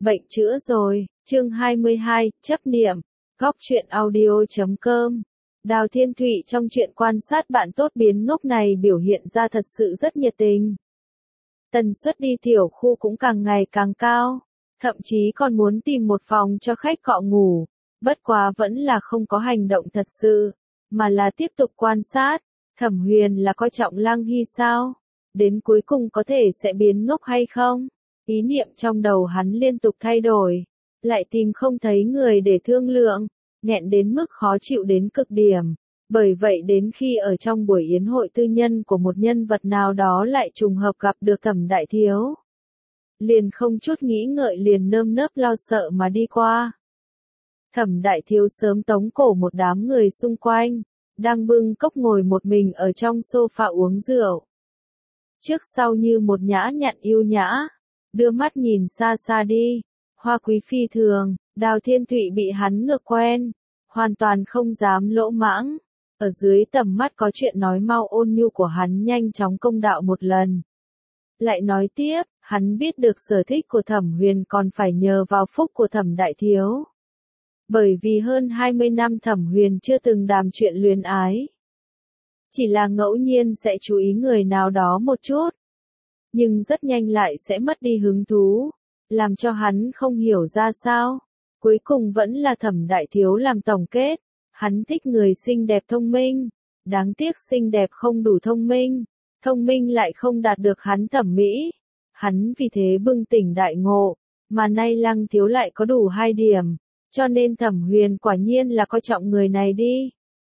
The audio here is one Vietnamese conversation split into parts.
Bệnh chữa rồi, chương 22, chấp niệm, góc truyện audio.com. Đào Thiên Thụy trong chuyện quan sát bạn tốt biến ngốc này biểu hiện ra thật sự rất nhiệt tình. Tần suất đi tiểu khu cũng càng ngày càng cao, thậm chí còn muốn tìm một phòng cho khách cọ ngủ, bất quá vẫn là không có hành động thật sự, mà là tiếp tục quan sát. Thẩm Huyền là coi trọng Lăng Hy sao? Đến cuối cùng có thể sẽ biến ngốc hay không? Ý niệm trong đầu hắn liên tục thay đổi, lại tìm không thấy người để thương lượng, nghẹn đến mức khó chịu đến cực điểm. Bởi vậy đến khi ở trong buổi yến hội tư nhân của một nhân vật nào đó lại trùng hợp gặp được Thẩm Đại Thiếu. Liền không chút nghĩ ngợi liền nơm nớp lo sợ mà đi qua. Thẩm Đại Thiếu sớm tống cổ một đám người xung quanh, đang bưng cốc ngồi một mình ở trong sofa uống rượu. Trước sau như một nhã nhặn yêu nhã, đưa mắt nhìn xa xa đi, hoa quý phi thường. Đào Thiên Thụy bị hắn ngược quen, hoàn toàn không dám lỗ mãng. Ở dưới tầm mắt có chuyện nói mau ôn nhu của hắn nhanh chóng công đạo một lần. Lại nói tiếp, hắn biết được sở thích của Thẩm Huyền còn phải nhờ vào phúc của Thẩm Đại Thiếu. Bởi vì hơn 20 năm Thẩm Huyền chưa từng đàm chuyện luyến ái. Chỉ là ngẫu nhiên sẽ chú ý người nào đó một chút. Nhưng rất nhanh lại sẽ mất đi hứng thú, làm cho hắn không hiểu ra sao. Cuối cùng vẫn là Thẩm Đại Thiếu làm tổng kết. Hắn thích người xinh đẹp thông minh. Đáng tiếc xinh đẹp không đủ thông minh. Thông minh lại không đạt được hắn thẩm mỹ. Hắn vì thế bừng tỉnh đại ngộ. Mà nay Lăng Thiếu lại có đủ 2 điểm. Cho nên Thẩm Huyền quả nhiên là coi trọng người này đi.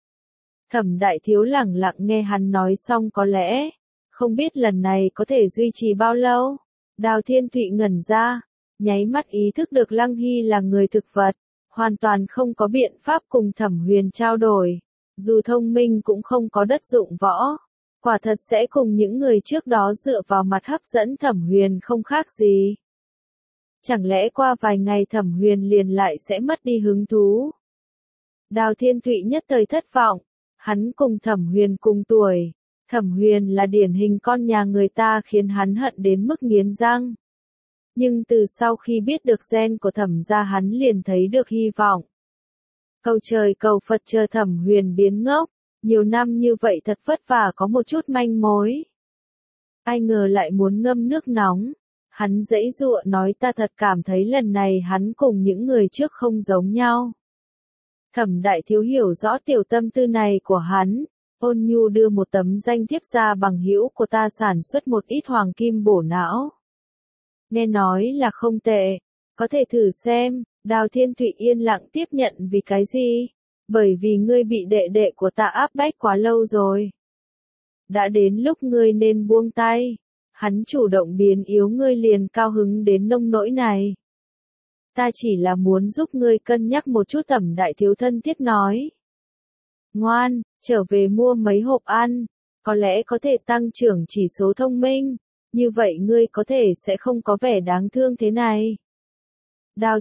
Thẩm Đại Thiếu lẳng lặng nghe hắn nói xong có lẽ. Không biết lần này có thể duy trì bao lâu. Đào Thiên Thụy ngẩn ra. Nháy mắt ý thức được Lăng Hy là người thực vật, hoàn toàn không có biện pháp cùng Thẩm Huyền trao đổi, dù thông minh cũng không có đất dụng võ, quả thật sẽ cùng những người trước đó dựa vào mặt hấp dẫn Thẩm Huyền không khác gì. Chẳng lẽ qua vài ngày Thẩm Huyền liền lại sẽ mất đi hứng thú? Đào Thiên Thụy nhất thời thất vọng, hắn cùng Thẩm Huyền cùng tuổi, Thẩm Huyền là điển hình con nhà người ta khiến hắn hận đến mức nghiến răng. Nhưng từ sau khi biết được gen của Thẩm gia hắn liền thấy được hy vọng. Cầu trời cầu Phật chờ Thẩm Huyền biến ngốc, nhiều năm như vậy thật vất vả có một chút manh mối. Ai ngờ lại muốn ngâm nước nóng, hắn giãy giụa nói ta thật cảm thấy lần này hắn cùng những người trước không giống nhau. Thẩm Đại Thiếu hiểu rõ tiểu tâm tư này của hắn, ôn nhu đưa một tấm danh thiếp ra bằng hữu của ta sản xuất một ít hoàng kim bổ não. Nghe nói là không tệ, có thể thử xem. Đào Thiên Thụy yên lặng tiếp nhận vì cái gì? Bởi vì ngươi bị đệ đệ của ta áp bách quá lâu rồi. Đã đến lúc ngươi nên buông tay. Hắn chủ động biến yếu ngươi liền cao hứng đến nông nỗi này. Ta chỉ là muốn giúp ngươi cân nhắc một chút. Thẩm Đại Thiếu thân thiết nói. Ngoan, trở về mua mấy hộp ăn, có lẽ có thể tăng trưởng chỉ số thông minh. Như vậy ngươi có thể sẽ không có vẻ đáng thương thế này. Đào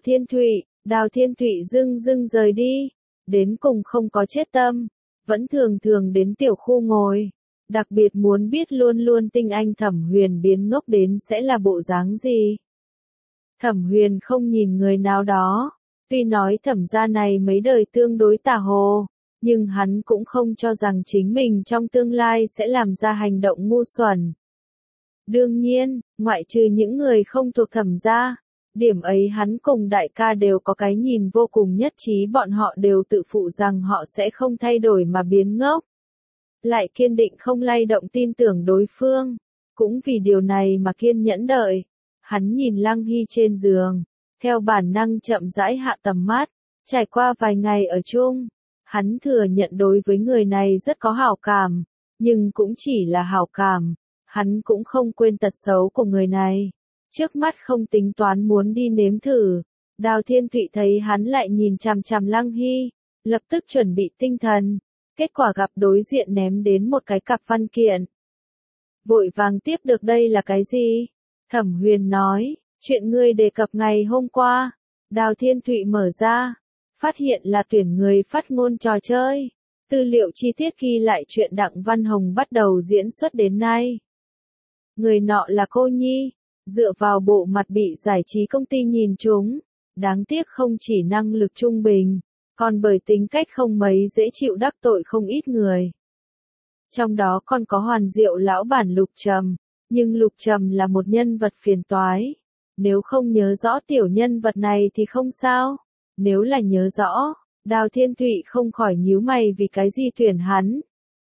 Thiên Thụy dưng rời đi. Đến cùng không có chết tâm. Vẫn thường thường đến tiểu khu ngồi. Đặc biệt muốn biết luôn luôn tinh anh Thẩm Huyền biến ngốc đến sẽ là bộ dáng gì. Thẩm Huyền không nhìn người nào đó. Tuy nói Thẩm gia này mấy đời tương đối tà hồ. Nhưng hắn cũng không cho rằng chính mình trong tương lai sẽ làm ra hành động ngu xuẩn. Đương nhiên, ngoại trừ những người không thuộc Thẩm gia, điểm ấy hắn cùng đại ca đều có cái nhìn vô cùng nhất trí, bọn họ đều tự phụ rằng họ sẽ không thay đổi mà biến ngốc. Lại kiên định không lay động tin tưởng đối phương, cũng vì điều này mà kiên nhẫn đợi. Hắn nhìn Lăng Hy trên giường, theo bản năng chậm rãi hạ tầm mắt, trải qua vài ngày ở chung, hắn thừa nhận đối với người này rất có hảo cảm, nhưng cũng chỉ là hảo cảm. Hắn cũng không quên tật xấu của người này. Trước mắt không tính toán muốn đi nếm thử. Đào Thiên Thụy thấy hắn lại nhìn chằm chằm Lăng Hy, lập tức chuẩn bị tinh thần. Kết quả gặp đối diện ném đến một cái cặp văn kiện. Vội vàng tiếp được đây là cái gì? Thẩm Huyền nói, chuyện ngươi đề cập ngày hôm qua. Đào Thiên Thụy mở ra, phát hiện là tuyển người phát ngôn trò chơi. Tư liệu chi tiết ghi lại chuyện Đặng Văn Hồng bắt đầu diễn xuất đến nay. Người nọ là cô Nhi, Dựa vào bộ mặt bị giải trí công ty nhìn trúng, đáng tiếc không chỉ năng lực trung bình, còn bởi tính cách không mấy dễ chịu đắc tội không ít người. Trong đó còn có Hoàn Diệu lão bản Lục Trầm, nhưng Lục Trầm là một nhân vật phiền toái. Nếu không nhớ rõ tiểu nhân vật này thì không sao, nếu là nhớ rõ, Đào Thiên Thụy không khỏi nhíu mày vì cái gì tuyển hắn.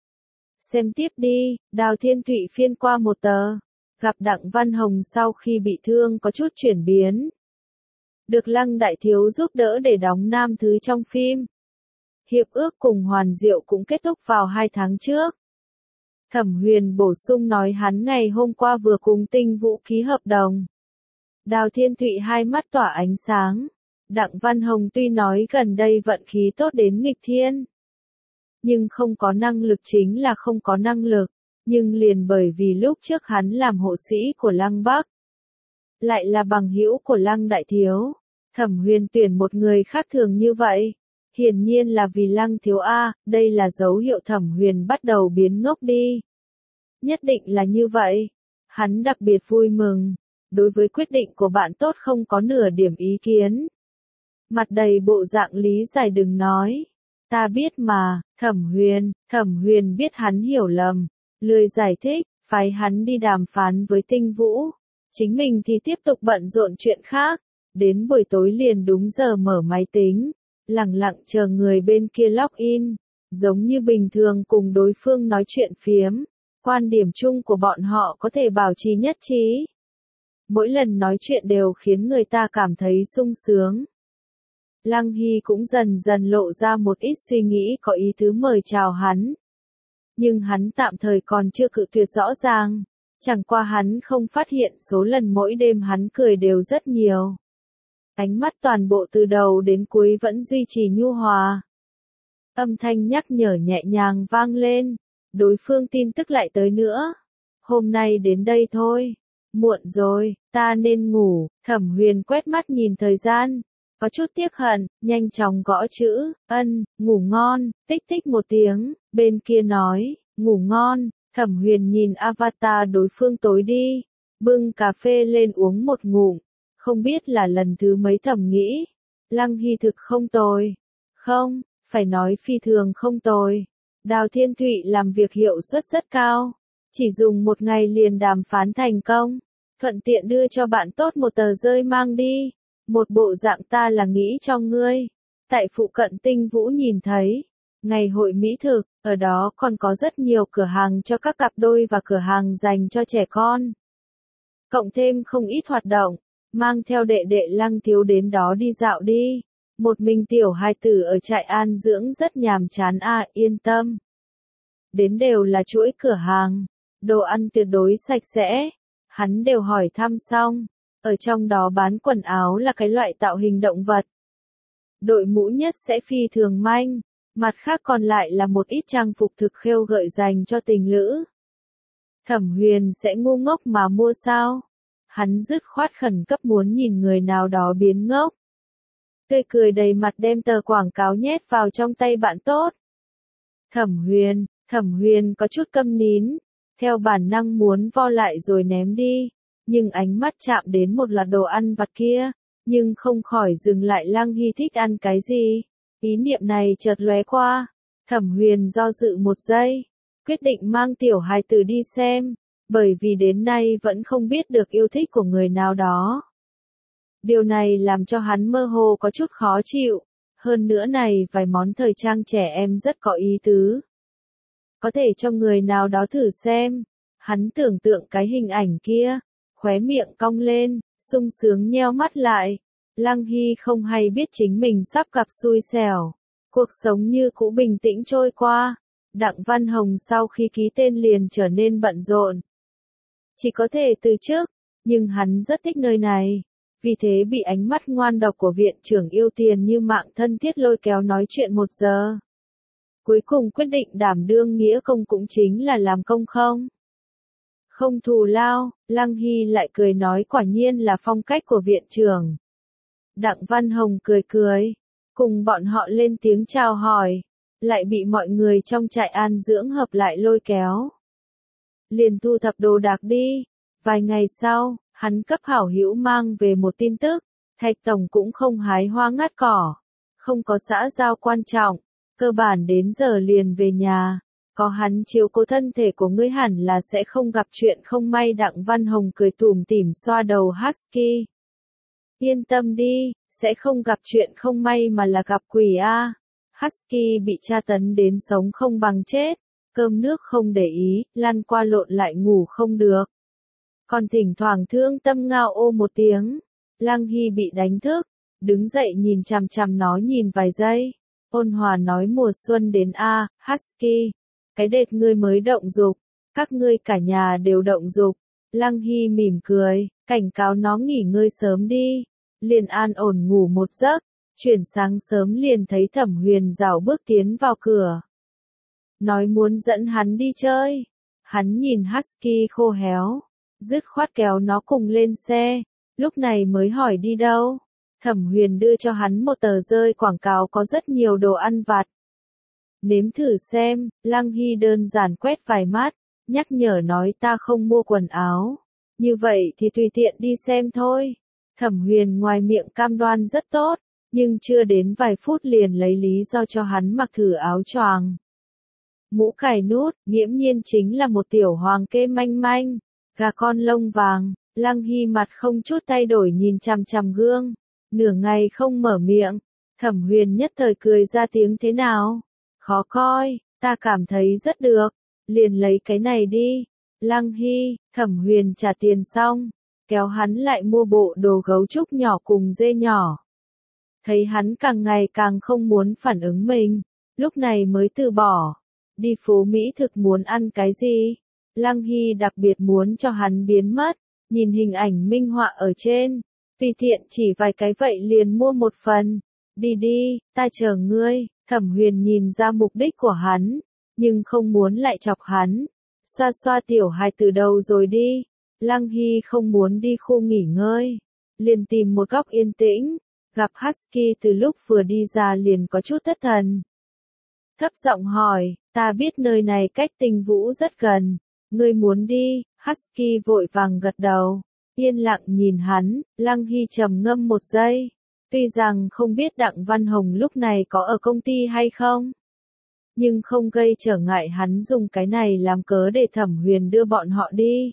Xem tiếp đi, Đào Thiên Thụy phiên qua một tờ, gặp Đặng Văn Hồng sau khi bị thương có chút chuyển biến. Được Lăng Đại Thiếu giúp đỡ để đóng nam thứ trong phim. Hiệp ước cùng Hoàn Diệu cũng kết thúc vào 2 tháng trước. Thẩm Huyền bổ sung nói hắn ngày hôm qua vừa cùng Tinh Vũ ký hợp đồng. Đào Thiên Thụy hai mắt tỏa ánh sáng. Đặng Văn Hồng tuy nói gần đây vận khí tốt đến nghịch thiên, nhưng không có năng lực chính là không có năng lực. Nhưng liền bởi vì lúc trước hắn làm hộ sĩ của Lăng Bắc, lại là bằng hữu của Lăng Đại Thiếu, Thẩm Huyền tuyển một người khác thường như vậy. Hiển nhiên là vì Lăng Thiếu A, đây là dấu hiệu Thẩm Huyền bắt đầu biến ngốc đi. Nhất định là như vậy. Hắn đặc biệt vui mừng. Đối với quyết định của bạn tốt không có nửa điểm ý kiến. Mặt đầy bộ dạng lý giải đừng nói. Ta biết mà, Thẩm Huyền biết hắn hiểu lầm. Lười giải thích, phái hắn đi đàm phán với Tinh Vũ. Chính mình thì tiếp tục bận rộn chuyện khác. Đến buổi tối liền đúng giờ mở máy tính. Lặng lặng chờ người bên kia login, giống như bình thường cùng đối phương nói chuyện phiếm. Quan điểm chung của bọn họ có thể bảo trì nhất trí. Mỗi lần nói chuyện đều khiến người ta cảm thấy sung sướng. Lăng Hy cũng dần dần lộ ra một ít suy nghĩ có ý tứ mời chào hắn. Nhưng hắn tạm thời còn chưa cự tuyệt rõ ràng. Chẳng qua hắn không phát hiện số lần mỗi đêm hắn cười đều rất nhiều. Ánh mắt toàn bộ từ đầu đến cuối vẫn duy trì nhu hòa. Âm thanh nhắc nhở nhẹ nhàng vang lên. Đối phương tin tức lại tới nữa. Hôm nay đến đây thôi. Muộn rồi, ta nên ngủ. Thẩm Huyền quét mắt nhìn thời gian. Có chút tiếc hận, nhanh chóng gõ chữ, ngủ ngon, tích tích một tiếng. Bên kia nói, ngủ ngon. Thẩm Huyền nhìn avatar đối phương tối đi. Bưng cà phê lên uống một ngụm. Không biết là lần thứ mấy thầm nghĩ. Lăng Hy thực không tồi. Không, phải nói phi thường không tồi. Đào Thiên Thụy làm việc hiệu suất rất cao. Chỉ dùng một ngày liền đàm phán thành công. Thuận tiện đưa cho bạn tốt một tờ rơi mang đi. Một bộ dạng ta là nghĩ cho ngươi. Tại phụ cận Tinh Vũ nhìn thấy. Ngày hội mỹ thực, ở đó còn có rất nhiều cửa hàng cho các cặp đôi và cửa hàng dành cho trẻ con. Cộng thêm không ít hoạt động. Mang theo đệ đệ Lăng Thiếu đến đó đi dạo đi. Một mình tiểu hài tử ở trại an dưỡng rất nhàm chán à, yên tâm. Đến đều là chuỗi cửa hàng. Đồ ăn tuyệt đối sạch sẽ. Hắn đều hỏi thăm xong. Ở trong đó bán quần áo là cái loại tạo hình động vật. Đội mũ nhất sẽ phi thường manh. Mặt khác còn lại là một ít trang phục thực khêu gợi dành cho tình lữ. Thẩm Huyền sẽ ngu ngốc mà mua sao? Hắn dứt khoát khẩn cấp muốn nhìn người nào đó biến ngốc. Tươi cười đầy mặt đem tờ quảng cáo nhét vào trong tay bạn tốt. Thẩm Huyền có chút câm nín, theo bản năng muốn vo lại rồi ném đi, nhưng ánh mắt chạm đến một loạt đồ ăn vặt kia, nhưng không khỏi dừng lại. Lăng Hy thích ăn cái gì? Ý niệm này chợt lóe qua, Thẩm Huyền do dự một giây, quyết định mang tiểu hài tử đi xem. Bởi vì đến nay vẫn không biết được yêu thích của người nào đó. Điều này làm cho hắn mơ hồ có chút khó chịu. Hơn nữa này vài món thời trang trẻ em rất có ý tứ. Có thể cho người nào đó thử xem. Hắn tưởng tượng cái hình ảnh kia. Khóe miệng cong lên, sung sướng nheo mắt lại. Lăng Hy không hay biết chính mình sắp gặp xui xẻo. Cuộc sống như cũ bình tĩnh trôi qua. Đặng Văn Hồng sau khi ký tên liền trở nên bận rộn. Chỉ có thể từ chức, nhưng hắn rất thích nơi này. Vì thế bị ánh mắt ngoan độc của viện trưởng yêu tiền như mạng thân thiết lôi kéo nói chuyện 1 giờ. Cuối cùng quyết định đảm đương nghĩa công cũng chính là làm công không thù lao. Lăng Hy lại cười nói quả nhiên là phong cách của viện trưởng. Đặng Văn Hồng cười cười, cùng bọn họ lên tiếng chào hỏi, lại bị mọi người trong trại an dưỡng hợp lại lôi kéo. Liền thu thập đồ đạc đi. Vài ngày sau, Hắn cấp hảo hữu mang về một tin tức, Thạch Tổng cũng không hái hoa ngắt cỏ, không có xã giao quan trọng, cơ bản đến giờ liền về nhà. Có hắn chiếu cố thân thể của ngươi hẳn là sẽ không gặp chuyện không may. Đặng Văn Hồng cười tủm tỉm xoa đầu Husky. Yên tâm đi, sẽ không gặp chuyện không may mà là gặp quỷ a. Husky bị tra tấn đến sống không bằng chết, cơm nước không để ý, lăn qua lộn lại ngủ không được. Còn thỉnh thoảng thương tâm ngao ô một tiếng. Lăng Hy bị đánh thức, đứng dậy nhìn chằm chằm nó nhìn vài giây. Ôn hòa nói mùa xuân đến a, Husky. Cái đệt ngươi mới động dục, các ngươi cả nhà đều động dục. Lăng Hy mỉm cười, cảnh cáo nó nghỉ ngơi sớm đi. Liền an ổn ngủ một giấc, chuyển sáng sớm liền thấy Thẩm Huyền rảo bước tiến vào cửa. Nói muốn dẫn hắn đi chơi. Hắn nhìn Husky khô héo, dứt khoát kéo nó cùng lên xe, lúc này mới hỏi đi đâu. Thẩm Huyền đưa cho hắn một tờ rơi quảng cáo có rất nhiều đồ ăn vặt. Nếm thử xem, Lăng Hy đơn giản quét vài mắt, nhắc nhở nói ta không mua quần áo. Như vậy thì tùy tiện đi xem thôi. Thẩm Huyền ngoài miệng cam đoan rất tốt, nhưng chưa đến vài phút liền lấy lý do cho hắn mặc thử áo choàng. Mũ cài nút, nghiễm nhiên chính là một tiểu hoàng kê manh manh, gà con lông vàng. Lăng Hy mặt không chút thay đổi nhìn chằm chằm gương, nửa ngày không mở miệng. Thẩm Huyền nhất thời cười ra tiếng thế nào? Khó coi, ta cảm thấy rất được, liền lấy cái này đi. Lăng Hy, Thẩm Huyền trả tiền xong, kéo hắn lại mua bộ đồ gấu trúc nhỏ cùng dê nhỏ. Thấy hắn càng ngày càng không muốn phản ứng mình, lúc này mới từ bỏ. Đi phố Mỹ thực muốn ăn cái gì? Lăng Hy đặc biệt muốn cho hắn biến mất, nhìn hình ảnh minh họa ở trên, tùy tiện chỉ vài cái vậy liền mua một phần. Đi đi, ta chờ ngươi. Thẩm Huyền nhìn ra mục đích của hắn, nhưng không muốn lại chọc hắn. Xoa xoa tiểu hài từ đầu rồi đi. Lăng Hy không muốn đi khu nghỉ ngơi, liền tìm một góc yên tĩnh, gặp Husky từ lúc vừa đi ra liền có chút thất thần. Thấp giọng hỏi, ta biết nơi này cách Tinh Vũ rất gần, ngươi muốn đi? Husky vội vàng gật đầu, yên lặng nhìn hắn. Lăng Hy trầm ngâm một giây. Tuy rằng không biết Đặng Văn Hồng lúc này có ở công ty hay không, nhưng không gây trở ngại hắn dùng cái này làm cớ để Thẩm Huyền đưa bọn họ đi.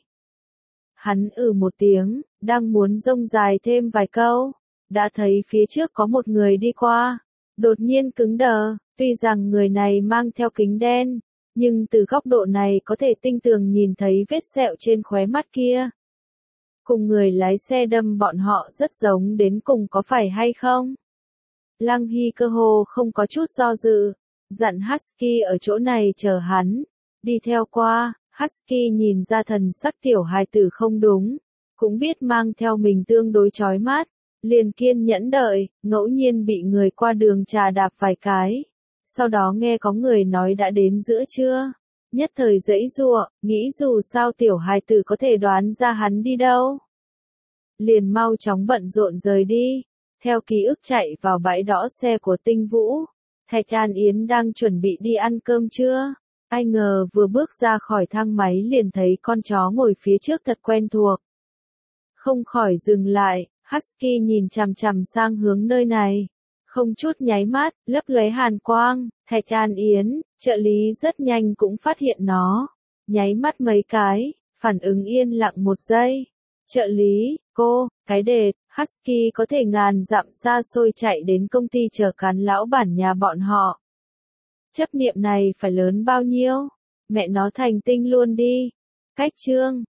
Hắn một tiếng, đang muốn rông dài thêm vài câu, đã thấy phía trước có một người đi qua, đột nhiên cứng đờ. Tuy rằng người này mang theo kính đen, nhưng từ góc độ này có thể tinh tường nhìn thấy vết sẹo trên khóe mắt kia. Cùng người lái xe đâm bọn họ rất giống đến cùng có phải hay không? Lăng Hy cơ hồ không có chút do dự, dặn Husky ở chỗ này chờ hắn, đi theo qua. Husky nhìn ra thần sắc tiểu hài tử không đúng, cũng biết mang theo mình tương đối chói mắt, liền kiên nhẫn đợi, ngẫu nhiên bị người qua đường trà đạp vài cái. Sau đó nghe có người nói đã đến giữa trưa, nhất thời giãy giụa, nghĩ dù sao tiểu hài tử có thể đoán ra hắn đi đâu. Liền mau chóng bận rộn rời đi, theo ký ức chạy vào bãi đỗ xe của Tinh Vũ. Thạch An Yến đang chuẩn bị đi ăn cơm trưa, ai ngờ vừa bước ra khỏi thang máy liền thấy con chó ngồi phía trước thật quen thuộc. Không khỏi dừng lại, Husky nhìn chằm chằm sang hướng nơi này, không chút nháy mắt, lấp lóe hàn quang. Thạch An Yến, trợ lý rất nhanh cũng phát hiện nó, nháy mắt mấy cái, phản ứng yên lặng một giây. Trợ lý, cô, cái đệt, Husky có thể ngàn dặm xa xôi chạy đến công ty chờ cán lão bản nhà bọn họ. Chấp niệm này phải lớn bao nhiêu? Mẹ nó thành tinh luôn đi. Cách chương